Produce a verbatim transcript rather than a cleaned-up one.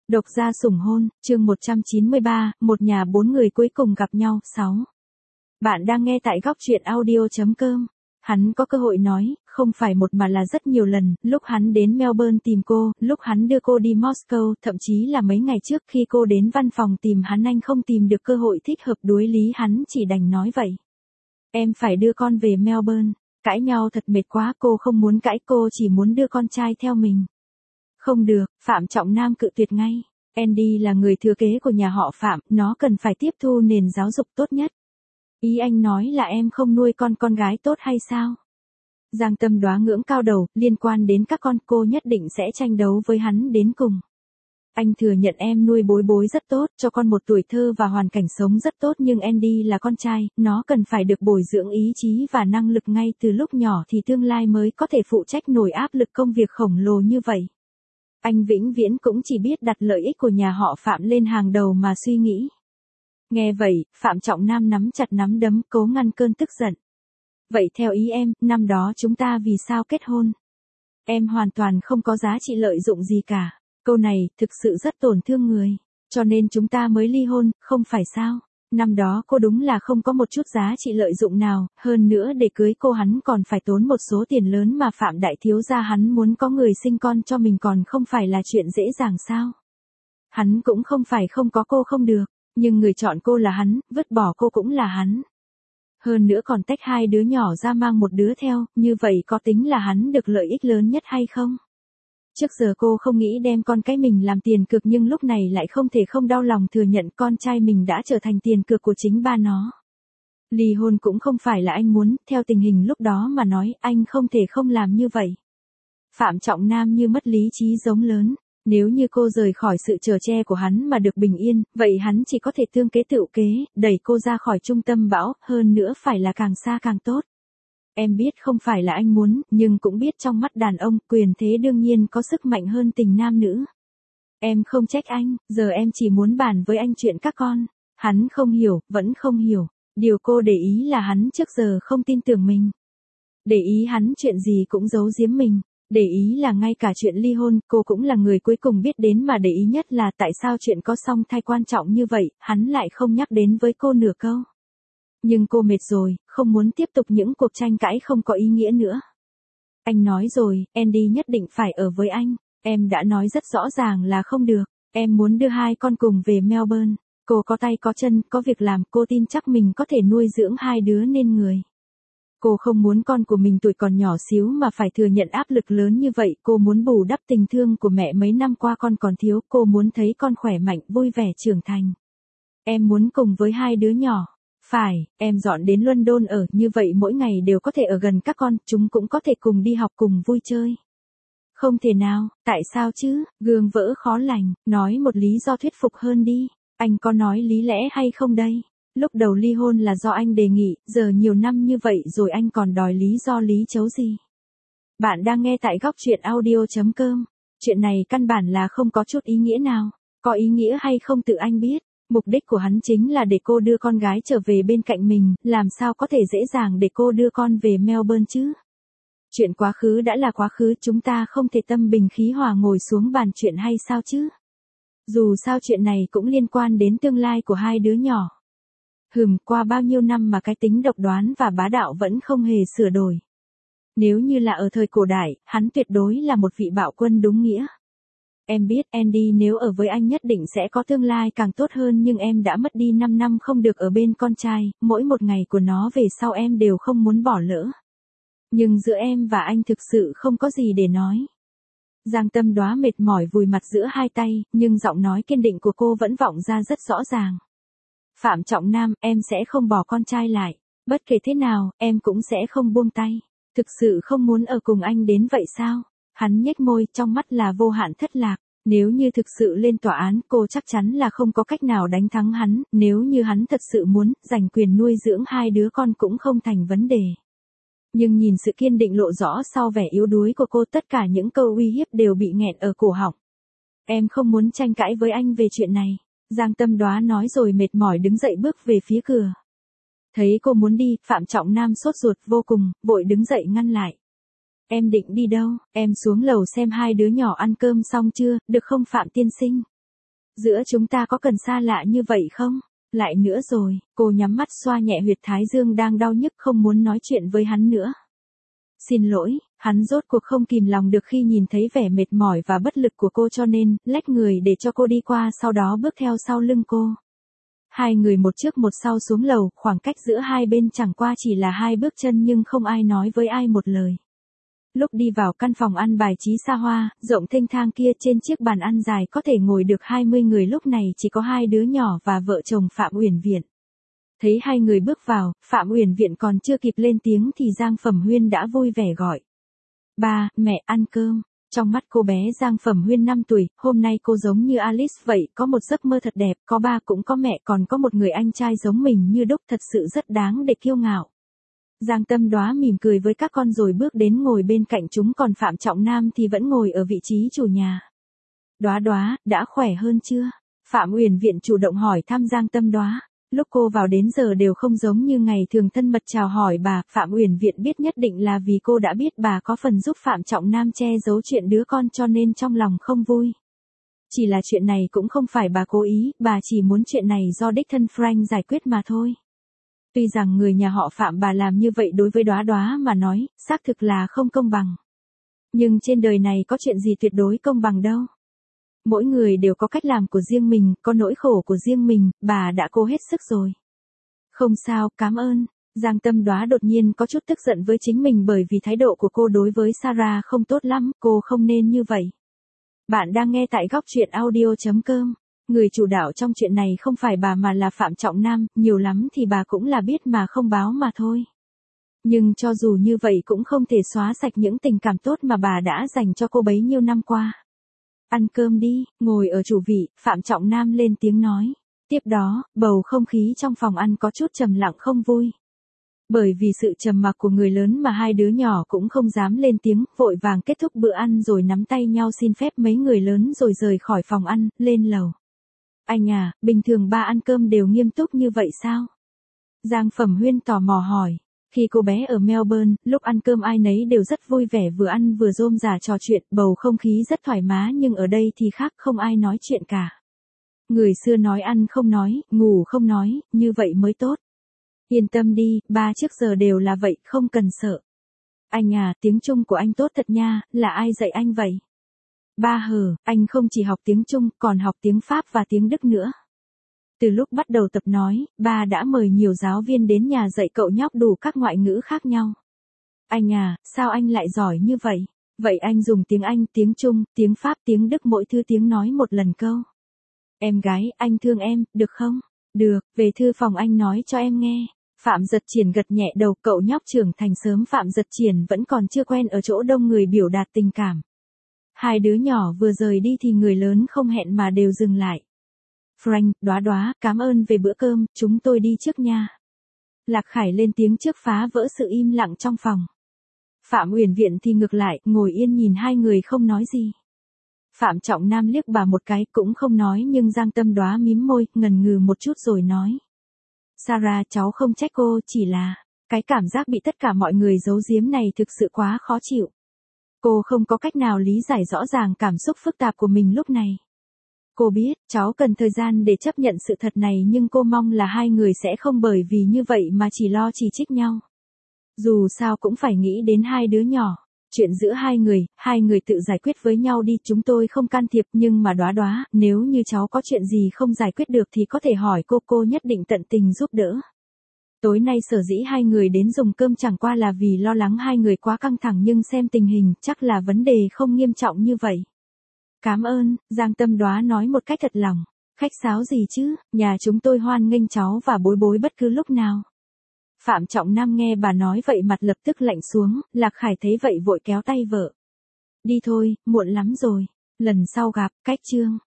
Độc gia sủng hôn, chương một trăm chín mươi ba, một nhà bốn người cuối cùng gặp nhau, sáu. Bạn đang nghe tại góc truyện audio chấm com. Hắn có cơ hội nói, không phải một mà là rất nhiều lần, lúc hắn đến Melbourne tìm cô, lúc hắn đưa cô đi Moscow, thậm chí là mấy ngày trước khi cô đến văn phòng tìm hắn anh không tìm được cơ hội thích hợp đối lý hắn chỉ đành nói vậy. Em phải đưa con về Melbourne, cãi nhau thật mệt quá, cô không muốn cãi, cô chỉ muốn đưa con trai theo mình. Không được, Phạm Trọng Nam cự tuyệt ngay. Andy là người thừa kế của nhà họ Phạm, nó cần phải tiếp thu nền giáo dục tốt nhất. Ý anh nói là em không nuôi con con gái tốt hay sao? Giang Tâm đóa ngưỡng cao đầu, liên quan đến các con cô nhất định sẽ tranh đấu với hắn đến cùng. Anh thừa nhận em nuôi bối bối rất tốt, cho con một tuổi thơ và hoàn cảnh sống rất tốt, nhưng Andy là con trai, nó cần phải được bồi dưỡng ý chí và năng lực ngay từ lúc nhỏ thì tương lai mới có thể phụ trách nổi áp lực công việc khổng lồ như vậy. Anh vĩnh viễn cũng chỉ biết đặt lợi ích của nhà họ Phạm lên hàng đầu mà suy nghĩ. Nghe vậy, Phạm Trọng Nam nắm chặt nắm đấm cố ngăn cơn tức giận. Vậy theo ý em, năm đó chúng ta vì sao kết hôn? Em hoàn toàn không có giá trị lợi dụng gì cả. Câu này thực sự rất tổn thương người. Cho nên chúng ta mới ly hôn, không phải sao? Năm đó cô đúng là không có một chút giá trị lợi dụng nào, hơn nữa để cưới cô hắn còn phải tốn một số tiền lớn mà Phạm đại thiếu gia hắn muốn có người sinh con cho mình còn không phải là chuyện dễ dàng sao? Hắn cũng không phải không có cô không được, nhưng người chọn cô là hắn, vứt bỏ cô cũng là hắn. Hơn nữa còn tách hai đứa nhỏ ra mang một đứa theo, như vậy có tính là hắn được lợi ích lớn nhất hay không? Trước giờ cô không nghĩ đem con cái mình làm tiền cược, nhưng lúc này lại không thể không đau lòng thừa nhận con trai mình đã trở thành tiền cược của chính ba nó. Ly hôn cũng không phải là anh muốn, theo tình hình lúc đó mà nói, anh không thể không làm như vậy. Phạm Trọng Nam như mất lý trí giống lớn. Nếu như cô rời khỏi sự chở che của hắn mà được bình yên, vậy hắn chỉ có thể tương kế tựu kế, đẩy cô ra khỏi trung tâm bão, hơn nữa phải là càng xa càng tốt. Em biết không phải là anh muốn, nhưng cũng biết trong mắt đàn ông, quyền thế đương nhiên có sức mạnh hơn tình nam nữ. Em không trách anh, giờ em chỉ muốn bàn với anh chuyện các con. Hắn không hiểu, vẫn không hiểu. Điều cô để ý là hắn trước giờ không tin tưởng mình. Để ý hắn chuyện gì cũng giấu giếm mình. Để ý là ngay cả chuyện ly hôn, cô cũng là người cuối cùng biết đến, mà để ý nhất là tại sao chuyện có song thai quan trọng như vậy, hắn lại không nhắc đến với cô nửa câu. Nhưng cô mệt rồi, không muốn tiếp tục những cuộc tranh cãi không có ý nghĩa nữa. Anh nói rồi, Andy nhất định phải ở với anh. Em đã nói rất rõ ràng là không được. Em muốn đưa hai con cùng về Melbourne. Cô có tay có chân, có việc làm, cô tin chắc mình có thể nuôi dưỡng hai đứa nên người. Cô không muốn con của mình tuổi còn nhỏ xíu mà phải thừa nhận áp lực lớn như vậy, cô muốn bù đắp tình thương của mẹ mấy năm qua con còn thiếu, cô muốn thấy con khỏe mạnh, vui vẻ trưởng thành. Em muốn cùng với hai đứa nhỏ. Phải, em dọn đến London ở, như vậy mỗi ngày đều có thể ở gần các con, chúng cũng có thể cùng đi học cùng vui chơi. Không thể nào, tại sao chứ, gương vỡ khó lành, nói một lý do thuyết phục hơn đi, anh có nói lý lẽ hay không đây? Lúc đầu ly hôn là do anh đề nghị, giờ nhiều năm như vậy rồi anh còn đòi lý do lý chấu gì. Bạn đang nghe tại góc truyện audio chấm com. Chuyện này căn bản là không có chút ý nghĩa nào. Có ý nghĩa hay không tự anh biết. Mục đích của hắn chính là để cô đưa con gái trở về bên cạnh mình, làm sao có thể dễ dàng để cô đưa con về Melbourne chứ. Chuyện quá khứ đã là quá khứ, chúng ta không thể tâm bình khí hòa ngồi xuống bàn chuyện hay sao chứ. Dù sao chuyện này cũng liên quan đến tương lai của hai đứa nhỏ. Hừm, qua bao nhiêu năm mà cái tính độc đoán và bá đạo vẫn không hề sửa đổi. Nếu như là ở thời cổ đại, hắn tuyệt đối là một vị bạo quân đúng nghĩa. Em biết Andy nếu ở với anh nhất định sẽ có tương lai càng tốt hơn, nhưng em đã mất đi năm năm không được ở bên con trai, mỗi một ngày của nó về sau em đều không muốn bỏ lỡ. Nhưng giữa em và anh thực sự không có gì để nói. Giang Tâm đóa mệt mỏi vùi mặt giữa hai tay, nhưng giọng nói kiên định của cô vẫn vọng ra rất rõ ràng. Phạm Trọng Nam, em sẽ không bỏ con trai lại. Bất kể thế nào, em cũng sẽ không buông tay. Thực sự không muốn ở cùng anh đến vậy sao? Hắn nhếch môi, trong mắt là vô hạn thất lạc. Nếu như thực sự lên tòa án, cô chắc chắn là không có cách nào đánh thắng hắn. Nếu như hắn thật sự muốn, giành quyền nuôi dưỡng hai đứa con cũng không thành vấn đề. Nhưng nhìn sự kiên định lộ rõ sau vẻ yếu đuối của cô, tất cả những câu uy hiếp đều bị nghẹn ở cổ họng. Em không muốn tranh cãi với anh về chuyện này. Giang Tâm đóa nói rồi mệt mỏi đứng dậy bước về phía cửa. Thấy cô muốn đi, Phạm Trọng Nam sốt ruột vô cùng, vội đứng dậy ngăn lại. Em định đi đâu? Em xuống lầu xem hai đứa nhỏ ăn cơm xong chưa, được không Phạm tiên sinh? Giữa chúng ta có cần xa lạ như vậy không? Lại nữa rồi, cô nhắm mắt xoa nhẹ huyệt thái dương đang đau nhức không muốn nói chuyện với hắn nữa. Xin lỗi, hắn rốt cuộc không kìm lòng được khi nhìn thấy vẻ mệt mỏi và bất lực của cô cho nên, lách người để cho cô đi qua sau đó bước theo sau lưng cô. Hai người một trước một sau xuống lầu, khoảng cách giữa hai bên chẳng qua chỉ là hai bước chân nhưng không ai nói với ai một lời. Lúc đi vào căn phòng ăn bài trí xa hoa, rộng thênh thang kia trên chiếc bàn ăn dài có thể ngồi được hai mươi người lúc này chỉ có hai đứa nhỏ và vợ chồng Phạm Uyển Viện. Thấy hai người bước vào, Phạm Uyển Viện còn chưa kịp lên tiếng thì Giang Phẩm Huyên đã vui vẻ gọi. Ba, mẹ ăn cơm. Trong mắt cô bé Giang Phẩm Huyên năm tuổi, hôm nay cô giống như Alice vậy, có một giấc mơ thật đẹp, có ba cũng có mẹ còn có một người anh trai giống mình như đúc thật sự rất đáng để kiêu ngạo. Giang Tâm Đóa mỉm cười với các con rồi bước đến ngồi bên cạnh chúng còn Phạm Trọng Nam thì vẫn ngồi ở vị trí chủ nhà. Đóa Đóa, đã khỏe hơn chưa? Phạm Uyển Viện chủ động hỏi thăm Giang Tâm Đóa. Lúc cô vào đến giờ đều không giống như ngày thường thân mật chào hỏi bà, Phạm Uyển Viện biết nhất định là vì cô đã biết bà có phần giúp Phạm Trọng Nam che giấu chuyện đứa con cho nên trong lòng không vui. Chỉ là chuyện này cũng không phải bà cố ý, bà chỉ muốn chuyện này do đích thân Frank giải quyết mà thôi. Tuy rằng người nhà họ Phạm bà làm như vậy đối với Đóa Đóa mà nói, xác thực là không công bằng. Nhưng trên đời này có chuyện gì tuyệt đối công bằng đâu. Mỗi người đều có cách làm của riêng mình, có nỗi khổ của riêng mình, bà đã cố hết sức rồi. Không sao, cảm ơn. Giang Tâm Đóa đột nhiên có chút tức giận với chính mình bởi vì thái độ của cô đối với Sarah không tốt lắm, cô không nên như vậy. Bạn đang nghe tại góc truyện audio chấm com. Người chủ đạo trong chuyện này không phải bà mà là Phạm Trọng Nam, nhiều lắm thì bà cũng là biết mà không báo mà thôi. Nhưng cho dù như vậy cũng không thể xóa sạch những tình cảm tốt mà bà đã dành cho cô bấy nhiêu năm qua. Ăn cơm đi, ngồi ở chủ vị, Phạm Trọng Nam lên tiếng nói. Tiếp đó, bầu không khí trong phòng ăn có chút trầm lặng không vui. Bởi vì sự trầm mặc của người lớn mà hai đứa nhỏ cũng không dám lên tiếng, vội vàng kết thúc bữa ăn rồi nắm tay nhau xin phép mấy người lớn rồi rời khỏi phòng ăn, lên lầu. Anh à, bình thường ba ăn cơm đều nghiêm túc như vậy sao? Giang Phẩm Huyên tò mò hỏi. Khi cô bé ở Melbourne, lúc ăn cơm ai nấy đều rất vui vẻ vừa ăn vừa rôm rả trò chuyện, bầu không khí rất thoải mái nhưng ở đây thì khác không ai nói chuyện cả. Người xưa nói ăn không nói, ngủ không nói, như vậy mới tốt. Yên tâm đi, ba trước giờ đều là vậy, không cần sợ. Anh à, tiếng Trung của anh tốt thật nha, là ai dạy anh vậy? Ba hờ, anh không chỉ học tiếng Trung, còn học tiếng Pháp và tiếng Đức nữa. Từ lúc bắt đầu tập nói, ba đã mời nhiều giáo viên đến nhà dạy cậu nhóc đủ các ngoại ngữ khác nhau. Anh à, sao anh lại giỏi như vậy? Vậy anh dùng tiếng Anh, tiếng Trung, tiếng Pháp, tiếng Đức mỗi thứ tiếng nói một lần câu. Em gái, anh thương em, được không? Được, về thư phòng anh nói cho em nghe. Phạm Giật Triển gật nhẹ đầu, cậu nhóc trưởng thành sớm. Phạm Giật Triển vẫn còn chưa quen ở chỗ đông người biểu đạt tình cảm. Hai đứa nhỏ vừa rời đi thì người lớn không hẹn mà đều dừng lại. Frank, Đóa Đóa, cảm ơn về bữa cơm, chúng tôi đi trước nha. Lạc Khải lên tiếng trước phá vỡ sự im lặng trong phòng. Phạm Uyển Viện thì ngược lại, ngồi yên nhìn hai người không nói gì. Phạm Trọng Nam liếc bà một cái cũng không nói nhưng Giang Tâm Đóa mím môi, ngần ngừ một chút rồi nói. Sarah, cháu không trách cô, chỉ là, cái cảm giác bị tất cả mọi người giấu giếm này thực sự quá khó chịu. Cô không có cách nào lý giải rõ ràng cảm xúc phức tạp của mình lúc này. Cô biết, cháu cần thời gian để chấp nhận sự thật này nhưng cô mong là hai người sẽ không bởi vì như vậy mà chỉ lo chỉ trích nhau. Dù sao cũng phải nghĩ đến hai đứa nhỏ. Chuyện giữa hai người, hai người tự giải quyết với nhau đi, chúng tôi không can thiệp nhưng mà Đóa Đóa, nếu như cháu có chuyện gì không giải quyết được thì có thể hỏi cô, cô nhất định tận tình giúp đỡ. Tối nay sở dĩ hai người đến dùng cơm chẳng qua là vì lo lắng hai người quá căng thẳng nhưng xem tình hình chắc là vấn đề không nghiêm trọng như vậy. Cảm ơn, Giang Tâm Đóa nói một cách thật lòng. Khách sáo gì chứ, nhà chúng tôi hoan nghênh cháu và bối bối bất cứ lúc nào. Phạm Trọng Nam nghe bà nói vậy mặt lập tức lạnh xuống, Lạc Khải thấy vậy vội kéo tay vợ. Đi thôi, muộn lắm rồi, lần sau gặp, cách chương.